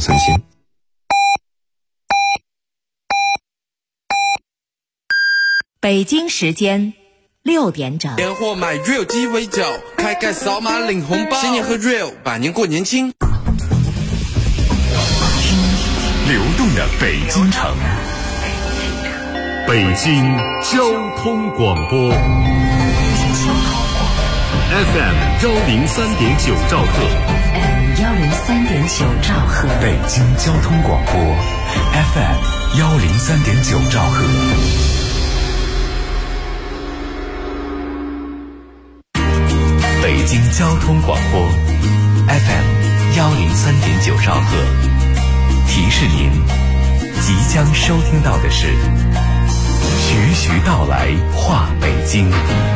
寸心。 北京时间6点整。 年货买 Real 鸡尾酒，开盖扫码领红包，新年喝 Real， 百年过年轻。 流动的北京城，北京交通广播 FM 103.9兆赫 103.9兆赫， 北京交通广播 FM 103.9兆赫。北京交通广播 FM 103.9兆赫，提示您即将收听到的是徐徐道来话北京。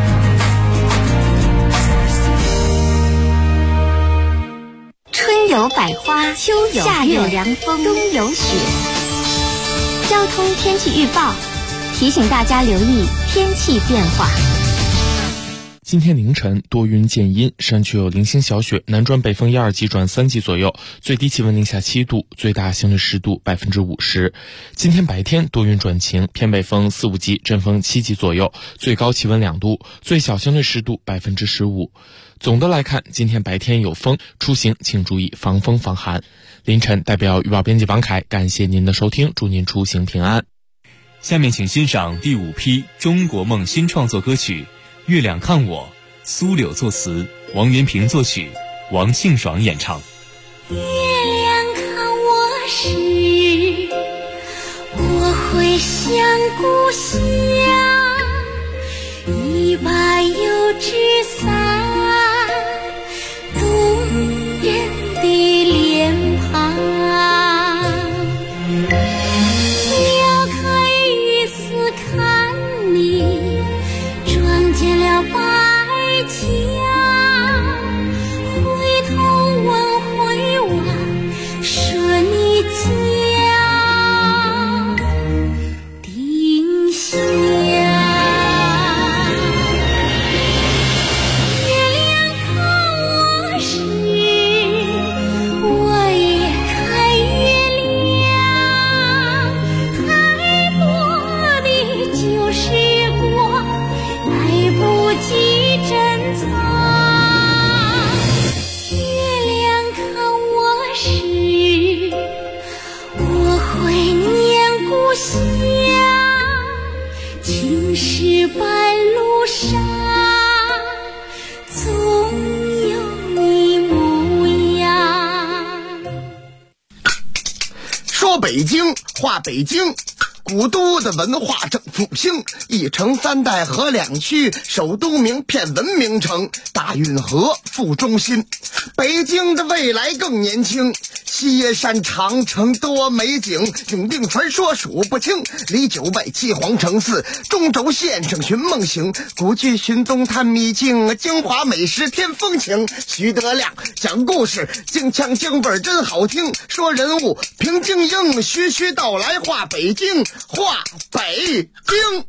春有百花，秋有夏有凉风，冬有雪。交通天气预报提醒大家留意天气变化。 今天凌晨多云见阴，山区有零星小雪，南转北风1、2级转3级左右，最低气温零下7度，最大相对湿度50%。今天白天多云转晴，偏北风4、5级，阵风7级左右，最高气温2度，最小相对湿度15%。总的来看，今天白天有风，出行请注意防风防寒。凌晨代表预报编辑王凯，感谢您的收听，祝您出行平安。 下面请欣赏第5批中国梦新创作歌曲《月亮看我》，苏柳作词，王元平作曲，王庆爽演唱。 月亮看我时，我会想故乡，一把油纸伞，动人的脸庞，撩开雨丝看你，撞见了白墙，回头问回望，说你家丁香。青石板路上总有你模样。 说北京话北京，古都的文化正复兴，一城3代和2区，首都名片文明城，大运河副中心。北京的未来更年轻，西野山长城多美景，永定传说数不清，李九外七皇城寺，中轴线上寻梦行，古剧寻踪探秘境，京华美食添风情。徐德亮讲故事，京腔京味真好听，说人物评京英，徐徐道来话北京，话北京。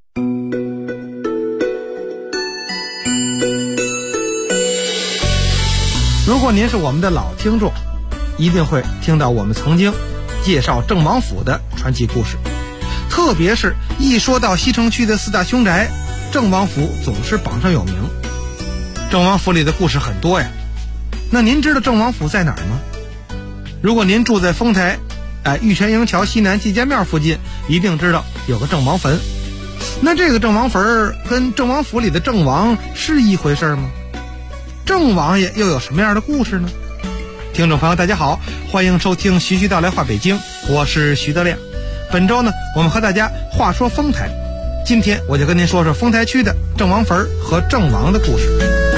如果您是我们的老听众，一定会听到我们曾经介绍郑王府的传奇故事，特别是一说到西城区的4大凶宅，郑王府总是榜上有名。郑王府里的故事很多呀，那您知道郑王府在哪儿吗？如果您住在丰台玉泉营桥西南季家庙附近，一定知道有个郑王坟。那这个郑王坟跟郑王府里的郑王是一回事吗？郑王爷又有什么样的故事呢？听众朋友大家好，欢迎收听徐徐道来话北京，我是徐德亮。本周呢，我们和大家话说丰台，今天我就跟您说说丰台区的郑王坟和郑王的故事。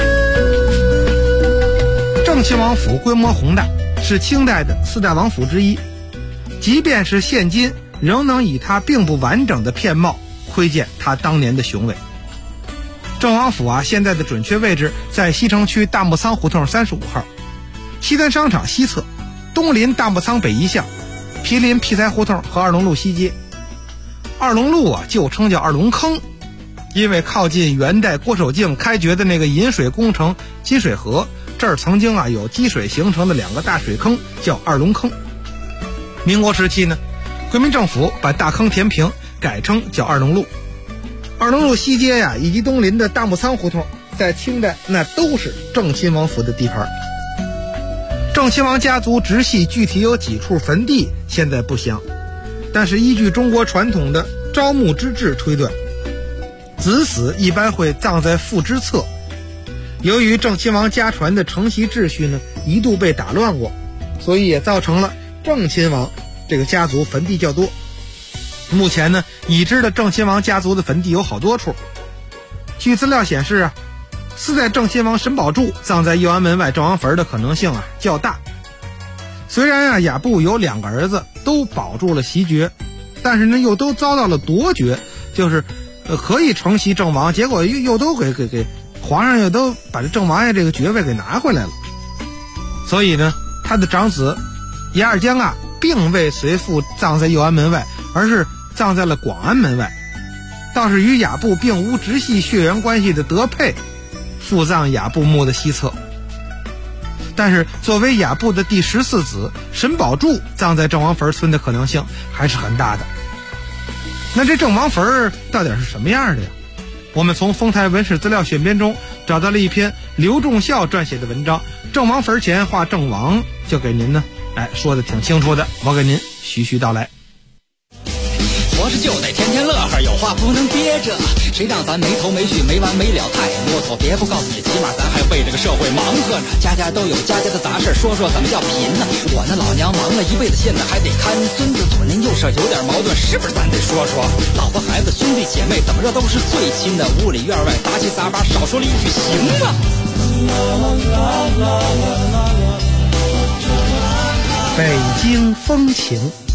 郑亲王府规模宏大，是清代的4大王府之一，即便是现今仍能以它并不完整的片貌窥见它当年的雄伟。郑王府现在的准确位置在西城区大木仓胡同35号，西单商场西侧，东临大木仓北一巷，毗邻劈柴胡同和2龙路西街。2龙路旧称叫2龙坑，因为靠近元代郭守敬开掘的那个引水工程金水河，这儿曾经有积水形成的2个大水坑，叫2龙坑。 民国时期呢，国民政府把大坑填平，改称叫二龙路。二龙路西街呀，以及东邻的大木仓胡同，在清代那都是郑亲王府的地盘。郑亲王家族直系具体有几处坟地现在不详，但是依据中国传统的招募之制推断，子死一般会葬在父之侧。由于郑亲王家传的承袭秩序呢一度被打乱过，所以也造成了郑亲王这个家族坟地较多。目前呢，已知的郑亲王家族的坟地有好多处。据资料显示啊，4代郑亲王沈宝柱葬在右安门外郑王坟的可能性较大。虽然啊雅布有2个儿子都保住了袭爵，但是呢又都遭到了夺爵，就是可以承袭郑王，结果又都给皇上又都把这郑王爷这个爵位给拿回来了。所以呢，他的长子牙尔江并未随父葬在右安门外，而是葬在了广安门外。倒是与雅布并无直系血缘关系的德佩附葬雅布墓的西侧。但是作为雅布的第14子，沈宝柱葬在郑王坟村的可能性还是很大的。那这郑王坟到底是什么样的呀？我们从丰台文史资料选编中找到了一篇刘仲孝撰写的文章，郑王坟前画郑王，就给您呢说的挺清楚的，我给您徐徐道来。 活着就得天天乐呵，有话不能憋着，谁让咱没头没绪没完没了太啰嗦，别不告诉你，起码咱还为这个社会忙活呢。家家都有家家的杂事，说说怎么叫贫呢？我那老娘忙了一辈子，现在还得看孙子，左邻右舍有点矛盾，是不是咱得说说？老婆孩子兄弟姐妹怎么着都是最亲的，屋里院外杂七杂八，少说了一句行吗？ 北京风情。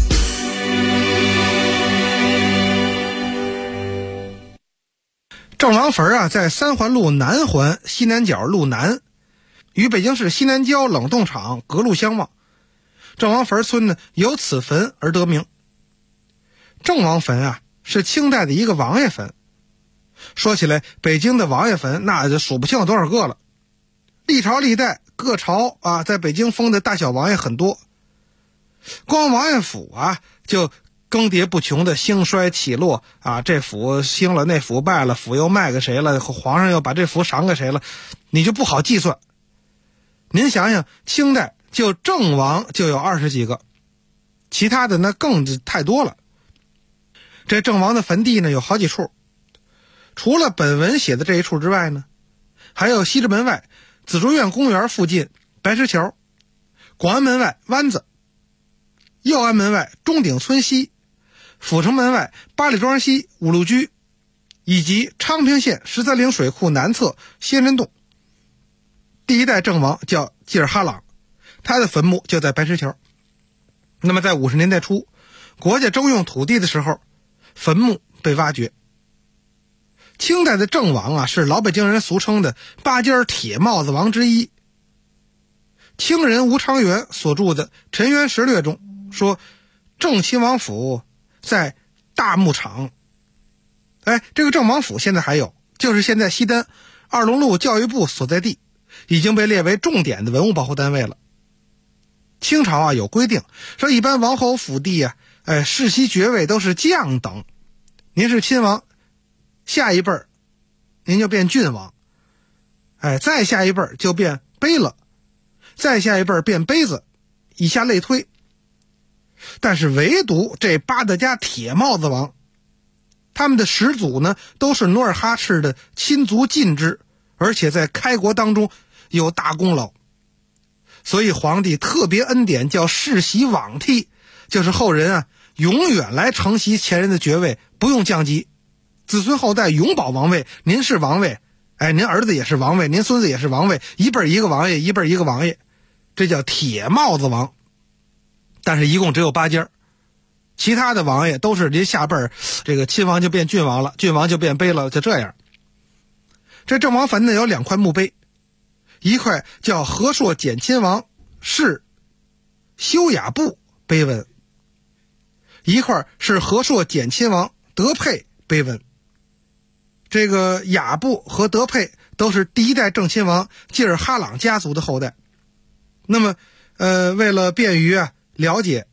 郑王坟在三环路南环西南角路南，与北京市西南郊冷冻厂隔路相望。郑王坟村呢由此坟而得名。郑王坟是清代的一个王爷坟。说起来，北京的王爷坟那就数不清有多少个了。历朝历代各朝在北京封的大小王爷很多。光王爷府就更迭不穷的兴衰起落这府兴了，那府败了，府又卖给谁了，皇上又把这府赏给谁了，你就不好计算。您想想，清代就郑王就有20几个，其他的那更太多了。这郑王的坟地呢有好几处，除了本文写的这一处之外呢，还有西直门外紫竹院公园附近白石桥，广安门外湾子，右安门外钟鼎村西，阜成门外八里庄西五路居，以及昌平县13陵水库南侧仙人洞。第一代郑王叫济尔哈朗，他的坟墓就在白石桥。那么在50年代初，国家征用土地的时候，坟墓被挖掘。清代的郑王是老北京人俗称的8尖铁帽子王之一。清人吴昌元所著的《陈元实略》中说，郑亲王府在大牧场。这个郑王府现在还有，就是现在西单二龙路教育部所在地，已经被列为重点的文物保护单位了。清朝有规定，说一般王侯府地世袭爵位都是将等，您是亲王，下一辈儿您就变郡王，再下一辈儿就变卑了，再下一辈儿变卑子，以下类推。但是唯独这8大家铁帽子王，他们的始祖呢都是努尔哈赤的亲族近支，而且在开国当中有大功劳，所以皇帝特别恩典叫世袭罔替，就是后人永远来承袭前人的爵位，不用降级，子孙后代永保王位。您是王位，您儿子也是王位，您孙子也是王位，一辈一个王爷，一辈一个王爷，这叫铁帽子王。但是一共只有8尖，其他的王爷都是您下辈儿，这个亲王就变郡王了，郡王就变卑了，就这样。这郑王坟呢有2块墓碑，一块叫和硕简亲王是修雅部碑文，一块是和硕简亲王德佩碑文。这个雅部和德佩都是第一代郑亲王济尔哈朗家族的后代。那么为了便于了解，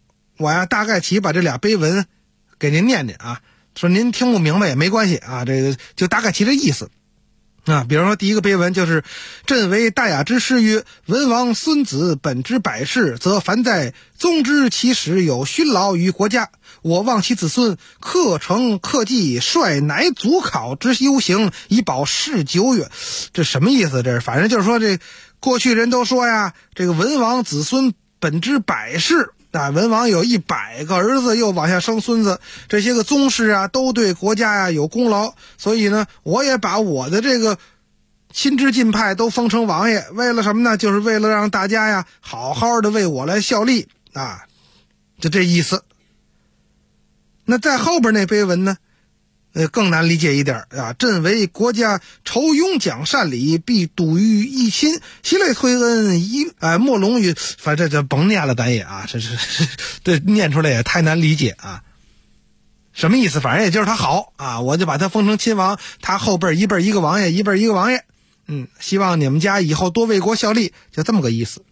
我呀大概齐把这俩碑文给您念念啊，说您听不明白也没关系啊，这个就大概齐这意思啊。比如说第一个碑文就是朕为大雅之师曰，文王孙子本之百世，则凡在宗之其始有勋劳于国家，我望其子孙克诚克绩，率乃祖考之优行，以保世久远。这什么意思？这反正就是说，这过去人都说呀，这个文王子孙本之百世啊，文王有100个儿子，又往下生孙子，这些个宗室啊都对国家呀有功劳，所以呢我也把我的这个亲支近派都封成王爷，为了什么呢？就是为了让大家呀好好的为我来效力啊，就这意思。那在后边那碑文呢更难理解一点啊，朕为国家酬雍奖善礼，必笃于一亲，习类推恩，莫龙于，反正这甭念了，咱也啊，这念出来也太难理解啊。什么意思？反正也就是他好啊，我就把他封成亲王，他后辈一辈一个王爷，一辈一个王爷。希望你们家以后多为国效力，就这么个意思。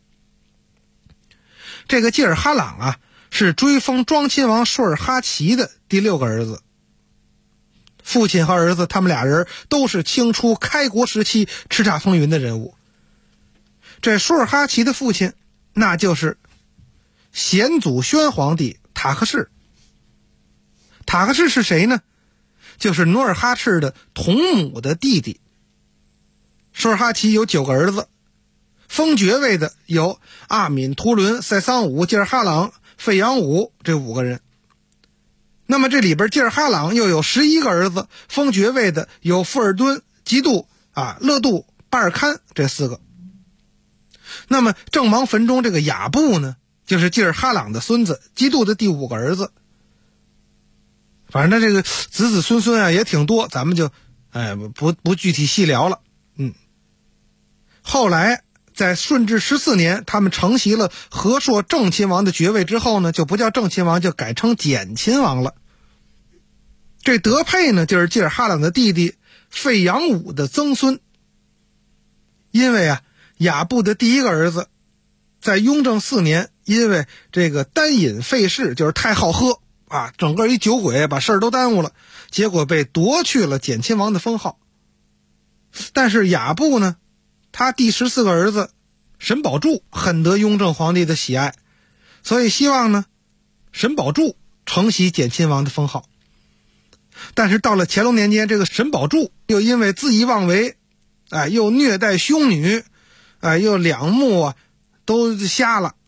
这个济尔哈朗啊，是追封庄亲王舒尔哈齐的第6个儿子。父亲和儿子他们俩人都是清初开国时期叱咤风云的人物。这舒尔哈齐的父亲那就是显祖宣皇帝塔克氏。塔克氏是谁呢？就是努尔哈赤的同母的弟弟。舒尔哈齐有9个儿子，封爵位的有阿敏、图伦、塞桑武、济尔哈朗、费扬武这5个人。那么这里边济尔哈朗又有11个儿子，封爵位的有富尔敦、吉杜、勒杜、巴尔堪这4个。那么郑王坟中这个雅布呢，就是济尔哈朗的孙子，吉杜的第5个儿子。反正他这个子子孙孙啊也挺多，咱们就不具体细聊了。后来在顺治14年，他们承袭了和硕正亲王的爵位之后呢，就不叫正亲王，就改称简亲王了。这德佩呢，就是济尔哈朗的弟弟费扬武的曾孙。因为雅布的第1个儿子在雍正4年，因为这个单饮废事，就是太好喝整个一酒鬼，把事儿都耽误了，结果被夺去了简亲王的封号。但是雅布呢，他第14个儿子沈宝柱很得雍正皇帝的喜爱，所以希望呢沈宝柱承袭简亲王的封号。但是到了乾隆年间，这个沈宝柱又因为恣意妄为，又虐待凶女，又2目都瞎了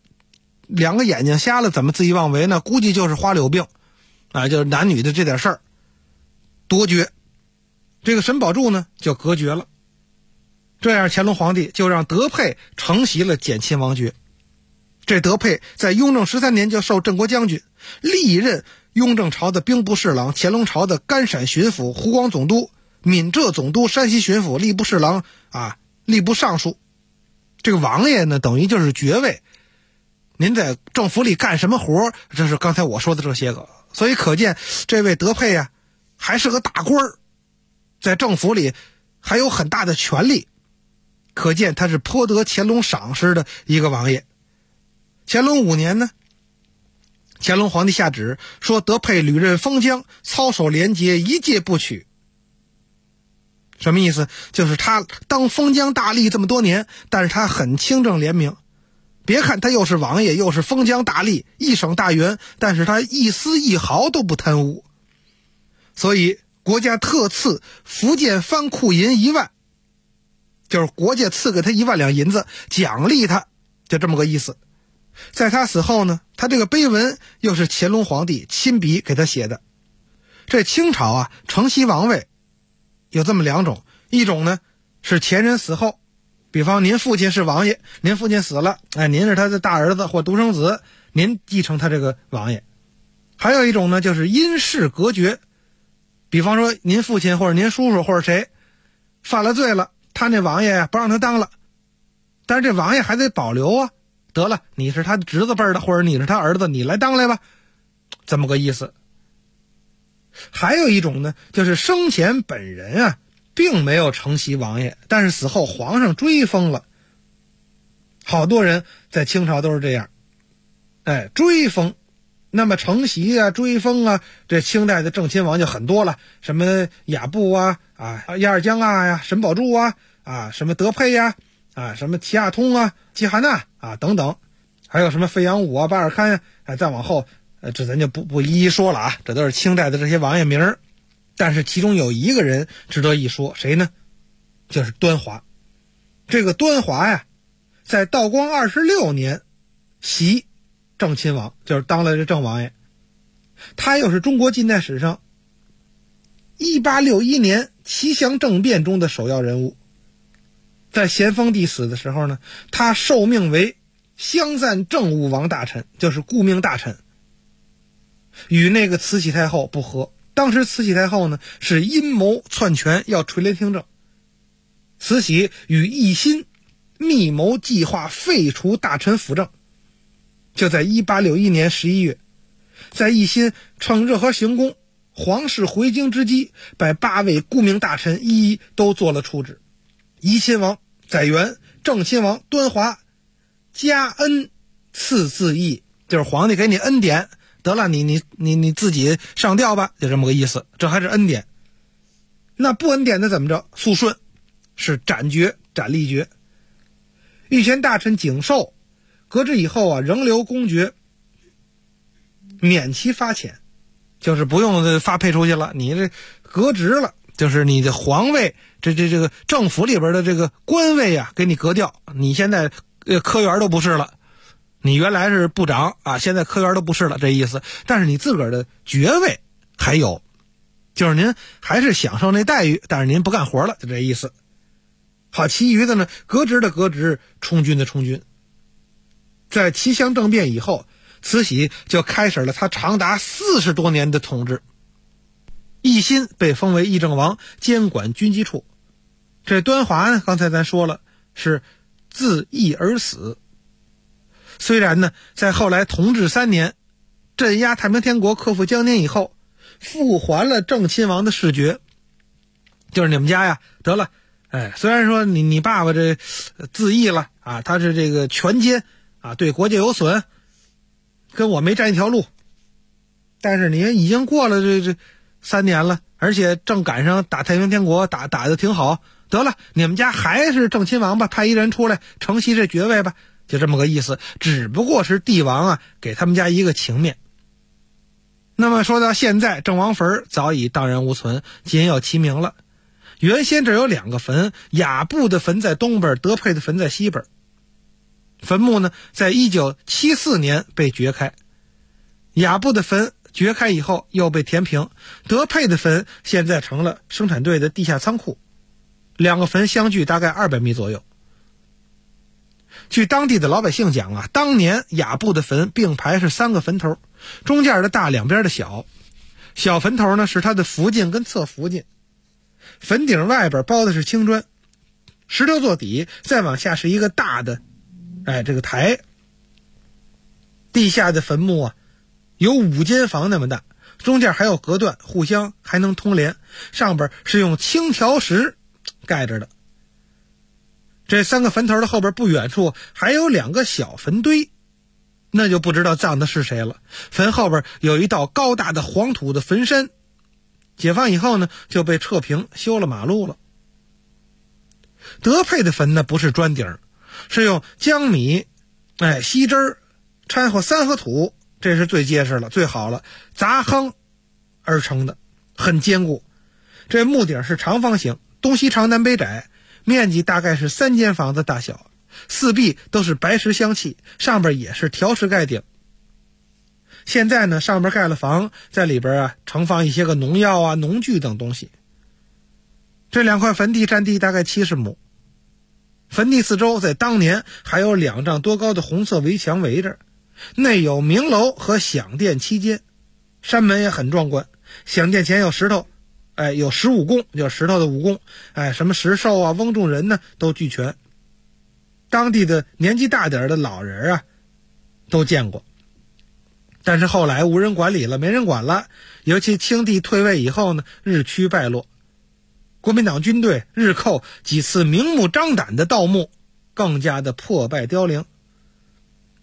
，2个眼睛瞎了，怎么恣意妄为呢？估计就是花柳病就是男女的这点事儿，夺爵。这个沈宝柱呢就革爵了。这样乾隆皇帝就让德佩承袭了简亲王爵。这德佩在雍正13年就授镇国将军，历任雍正朝的兵部侍郎、乾隆朝的甘陕巡抚、湖广总督、闽浙总督、山西巡抚、吏部侍郎吏部尚书。这个王爷呢等于就是爵位，您在政府里干什么活，这是刚才我说的这些个。所以可见这位德佩还是个大官儿，在政府里还有很大的权力，可见他是颇得乾隆赏识的一个王爷。乾隆5年呢，乾隆皇帝下旨说德佩屡任封疆，操守廉洁，一戒不取。什么意思？就是他当封疆大吏这么多年，但是他很清正廉明。别看他又是王爷又是封疆大吏，一省大员，但是他一丝一毫都不贪污。所以国家特赐福建藩库银1万，就是国家赐给他1万两银子，奖励他，就这么个意思。在他死后呢，他这个碑文又是乾隆皇帝亲笔给他写的。这清朝承袭王位有这么2种，一种呢是前人死后，比方您父亲是王爷，您父亲死了，您是他的大儿子或独生子，您继承他这个王爷。还有一种呢就是因事革爵，比方说您父亲或者您叔叔或者谁犯了罪了，他那王爷不让他当了，但是这王爷还得保留得了，你是他的侄子辈的，或者你是他儿子，你来当来吧，这么个意思。还有一种呢，就是生前本人并没有承袭王爷，但是死后皇上追封了。好多人在清朝都是这样，追封那么承袭啊、追封啊，这清代的正亲王就很多了，什么雅布啊、亚尔江啊呀、沈宝柱啊、什么德佩呀、什么齐亚通啊、季哈纳啊等等，还有什么费扬武啊、巴尔堪啊，再往后这咱就不一一说了啊，这都是清代的这些王爷名儿。但是其中有一个人值得一说，谁呢？就是端华。这个端华呀，在道光26年袭正亲王，就是当了这正王爷。他又是中国近代史上1861年奇祥政变中的首要人物。在咸丰帝死的时候呢，他受命为襄赞政务王大臣，就是顾命大臣，与那个慈禧太后不和。当时慈禧太后呢是阴谋篡权，要垂帘听政。慈禧与奕欣密谋计划废除大臣辅政。就在1861年11月，在奕欣趁热河行宫皇室回京之机，把8位顾命大臣一一都做了处置。怡亲王载元、正亲王端华加恩赐自缢，就是皇帝给你恩典，得了你自己上吊吧，就这么个意思。这还是恩典。那不恩典的怎么着？肃顺，是斩立决。御前大臣景寿革职以后啊，仍留公爵，免其发遣，就是不用发配出去了，你这革职了，就是你的皇位，这个政府里边的这个官位啊，给你革掉，你现在科员都不是了。你原来是部长啊，现在科员都不是了，这意思。但是你自个儿的爵位还有，就是您还是享受那待遇，但是您不干活了，就这意思。好，其余的呢，革职的革职，充军的充军。在奇祥政变以后，慈禧就开始了他长达40多年的统治。奕欣被封为议政王，监管军机处。这端华呢，刚才咱说了，是自缢而死。虽然呢，在后来同治3年，镇压太平天国，克复江宁以后，复还了正亲王的世爵。就是你们家呀，得了，虽然说你爸爸这自缢了啊，他是这个权奸啊，对国家有损，跟我没站一条路，但是你已经过了这3年了，而且正赶上打太平天国，打得挺好，得了，你们家还是正亲王吧，派一人出来承袭这爵位吧，就这么个意思。只不过是帝王啊给他们家一个情面。那么说到现在，郑王坟早已荡然无存，仅有其名了。原先这有2个坟，雅布的坟在东边，德佩的坟在西边。坟墓呢，在1974年被掘开，雅布的坟掘开以后又被填平，德佩的坟现在成了生产队的地下仓库。2个坟相距大概200米左右。据当地的老百姓讲啊，当年雅布的坟并排是3个坟头，中间的大，两边的小。小坟头呢是他的福晋跟侧福晋，坟顶外边包的是青砖，石头做底，再往下是一个大的这个台。地下的坟墓啊有5间房那么大，中间还有隔断，互相还能通连，上边是用青条石盖着的。这3个坟头的后边不远处还有2个小坟堆，那就不知道葬的是谁了。坟后边有一道高大的黄土的坟山，解放以后呢就被撤平，修了马路了。德佩的坟呢不是砖顶，是用江米锡汁掺和3合土，这是最结实了最好了，砸夯而成的，很坚固。这墓顶是长方形，东西长南北窄，面积大概是3间房子大小，4壁都是白石镶砌，上边也是条石盖顶。现在呢上边盖了房，在里边盛放一些个农药啊、农具等东西。这2块坟地占地大概70亩，坟地四周在当年还有2丈多高的红色围墙围着，内有明楼和享殿7间，山门也很壮观。享殿前有石头，有石武功，就是石头的武功，什么石兽啊、翁仲人呢都俱全。当地的年纪大点的老人都见过。但是后来无人管理了，没人管了，尤其清帝退位以后呢，日趋败落。国民党军队日寇几次明目张胆的盗墓，更加的破败凋零。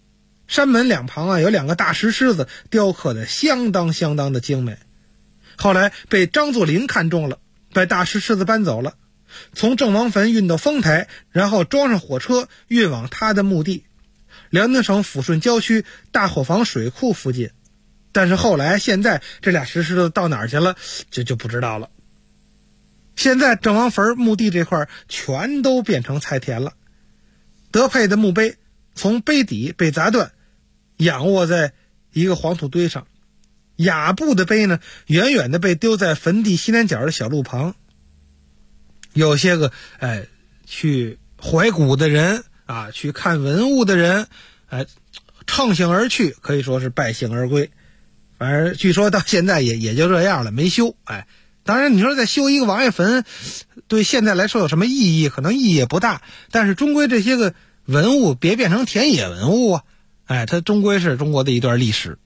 山门两旁啊有两个大石狮子，雕刻的相当的精美。后来被张作霖看中了，把大石狮子搬走了，从郑王坟运到丰台，然后装上火车运往他的墓地辽宁省抚顺郊区大伙房水库附近。但是后来现在这俩石狮子到哪儿去了就不知道了。现在郑王坟墓地这块全都变成菜田了，德配的墓碑从碑底被砸断，仰卧在一个黄土堆上。雅布的碑呢，远远的被丢在坟地西南角的小路旁。有些个去怀古的人啊，去看文物的人，乘兴而去，可以说是败兴而归。反正据说到现在也就这样了，没修。当然你说再修一个王爷坟，对现在来说有什么意义？可能意义也不大。但是终归这些个文物别变成田野文物啊！它终归是中国的一段历史。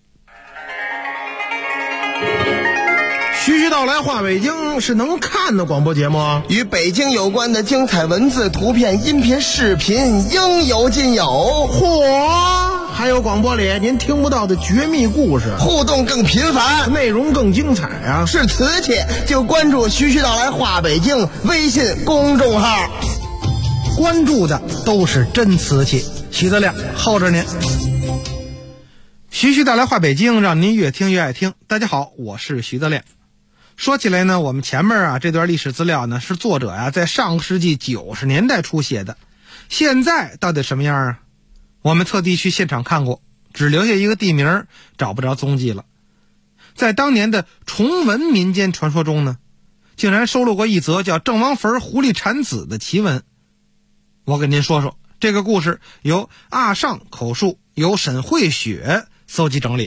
徐徐道来话北京是能看的广播节目， 与北京有关的精彩文字、图片、音频、视频应有尽有。 嚯！还有广播里您听不到的绝密故事， 互动更频繁， 内容更精彩啊！ 是瓷器就关注徐徐道来话北京微信公众号， 关注的都是真瓷器。徐德亮候着您。徐徐道来话北京，让您越听越爱听。大家好，我是徐德亮。说起来呢，我们前面这段历史资料呢，是作者在上个世纪90年代初写的。现在到底什么样啊？我们特地去现场看过，只留下一个地名，找不着踪迹了。在当年的崇文民间传说中呢，竟然收录过一则叫郑王坟狐狸产子的奇闻。我给您说说这个故事，由阿尚口述，由沈慧雪搜集整理。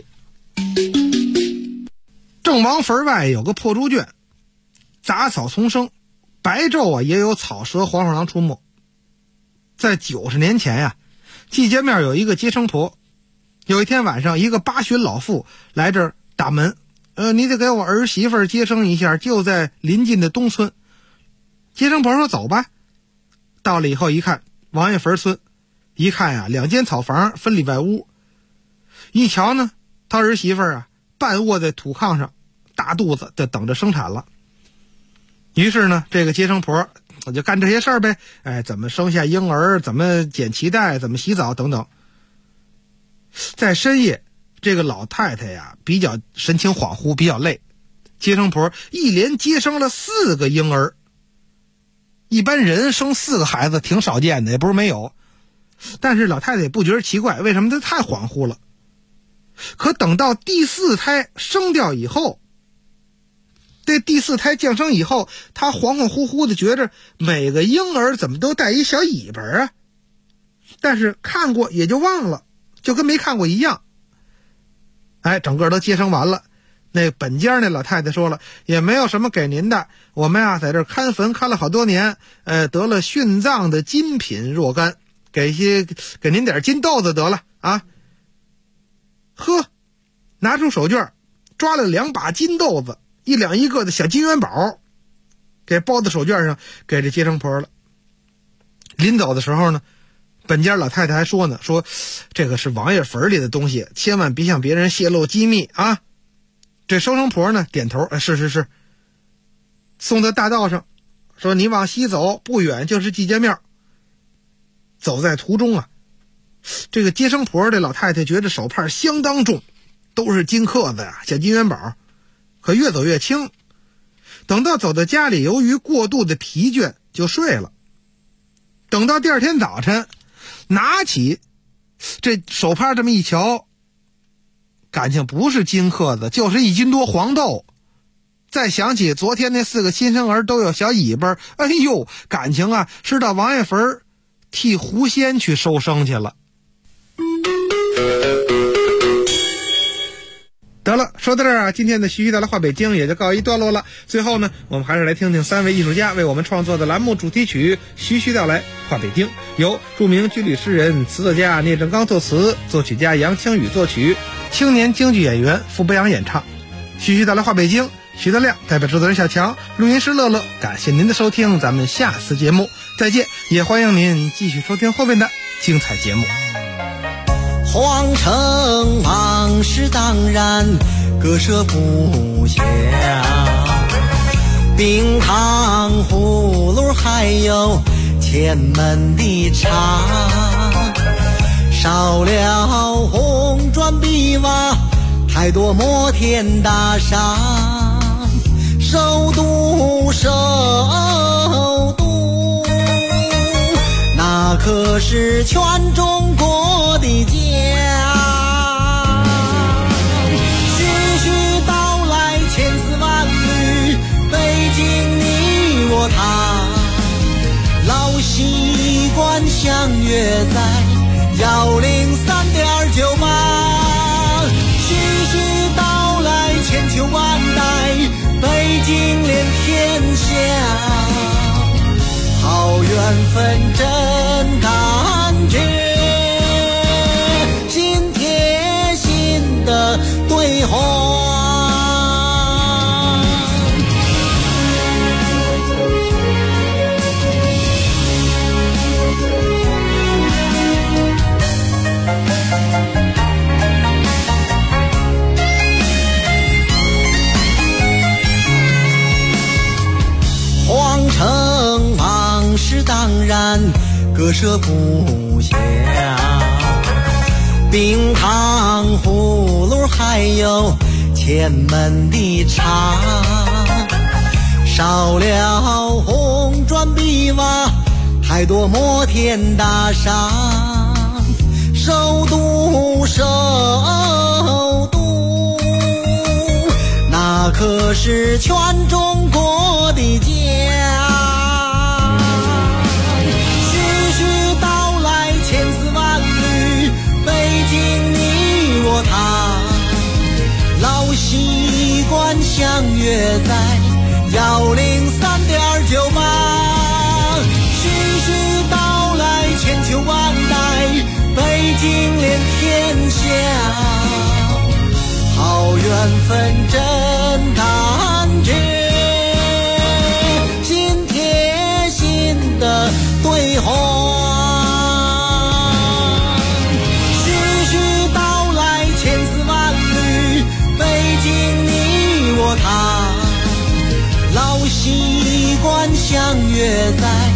郑王坟外有个破猪圈，杂草丛生，白昼也有草蛇黄鼠狼出没。在90年前季街面有一个接生婆。有一天晚上，一个80旬老妇来这儿打门，你得给我儿媳妇接生一下，就在临近的东村。接生婆说走吧。到了以后一看，王爷坟村，一看2间草房分里外屋。一瞧呢，他儿媳妇半卧在土炕上，大肚子就等着生产了。于是呢，这个接生婆我就干这些事儿呗，怎么生下婴儿，怎么剪脐带，怎么洗澡等等。在深夜，这个老太太比较神情恍惚，比较累。接生婆一连接生了4个婴儿。一般人生4个孩子挺少见的，也不是没有。但是老太太也不觉得奇怪，为什么她太恍惚了？可等到第4胎生掉以后，这第4胎降生以后，她恍恍惚惚的觉着每个婴儿怎么都带一小尾巴啊，但是看过也就忘了，就跟没看过一样。整个都接生完了，那本家那老太太说了，也没有什么给您的，我们在这看坟看了好多年，得了殉葬的金品若干，给您点金豆子得了啊。呵，拿出手绢，抓了2把金豆子，1两1个的小金元宝，给包在手绢上，给这接生婆了。临走的时候呢，本家老太太还说呢，说这个是王爷坟里的东西，千万别向别人泄露机密啊。这收生婆呢点头，是。送到大道上，说你往西走，不远就是季家庙。走在途中这个接生婆这老太太觉得手帕相当重，都是金克子小金元宝，可越走越轻。等到走到家里，由于过度的疲倦就睡了。等到第2天早晨，拿起这手帕这么一瞧，感情不是金克子，就是1斤多黄豆。再想起昨天那4个新生儿都有小尾巴，哎呦，感情是到王爷坟替狐仙去收生去了。得了，说到这儿今天的徐徐道来话北京也就告一段落了。最后呢，我们还是来听听3位艺术家为我们创作的栏目主题曲《徐徐道来话北京》，由著名军旅诗人、词作家聂政刚作词，作曲家杨清宇作曲，青年京剧演员傅北阳演唱。徐徐道来话北京，徐德亮代表制作人小强，录音师乐乐，感谢您的收听，咱们下次节目再见，也欢迎您继续收听后面的精彩节目。 皇城往事当然割舍不下，冰糖葫芦还有前门的茶，少了红砖碧瓦，太多摩天大厦，首都首都，那可是全中国的家。徐徐道来千丝万缕，北京你我他，老习惯相约在103.9吧。徐徐道来千秋万代，北京连天下，好缘分真感觉，心贴心的对话。皇城往事当然割舍不下，冰糖葫芦还有前门的茶，少了红砖碧瓦，太多摩天大厦，首都首都，那可是全中国的家。徐徐道来千丝万缕，北京你我他，老习惯相约在103.9吧。徐徐道来千秋万代，北京连天下，好缘分真感觉，心贴心的对话。徐徐道来千丝万缕，北京你我他，老习惯相约在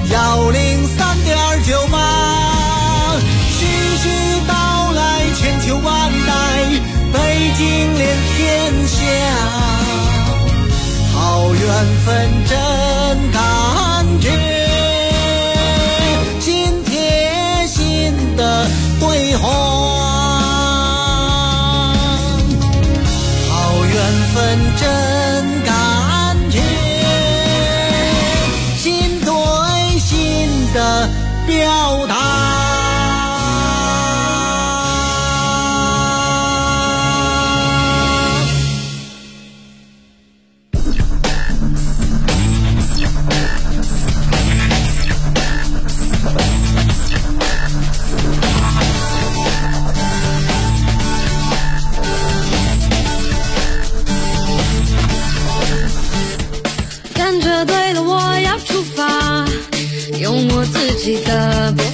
103.9吧。徐徐道来千秋万代，北京连天下，好缘分真感觉，心贴心的对话。好缘分真感觉，心对心的表达。 感觉对了，我要出发，用我自己的步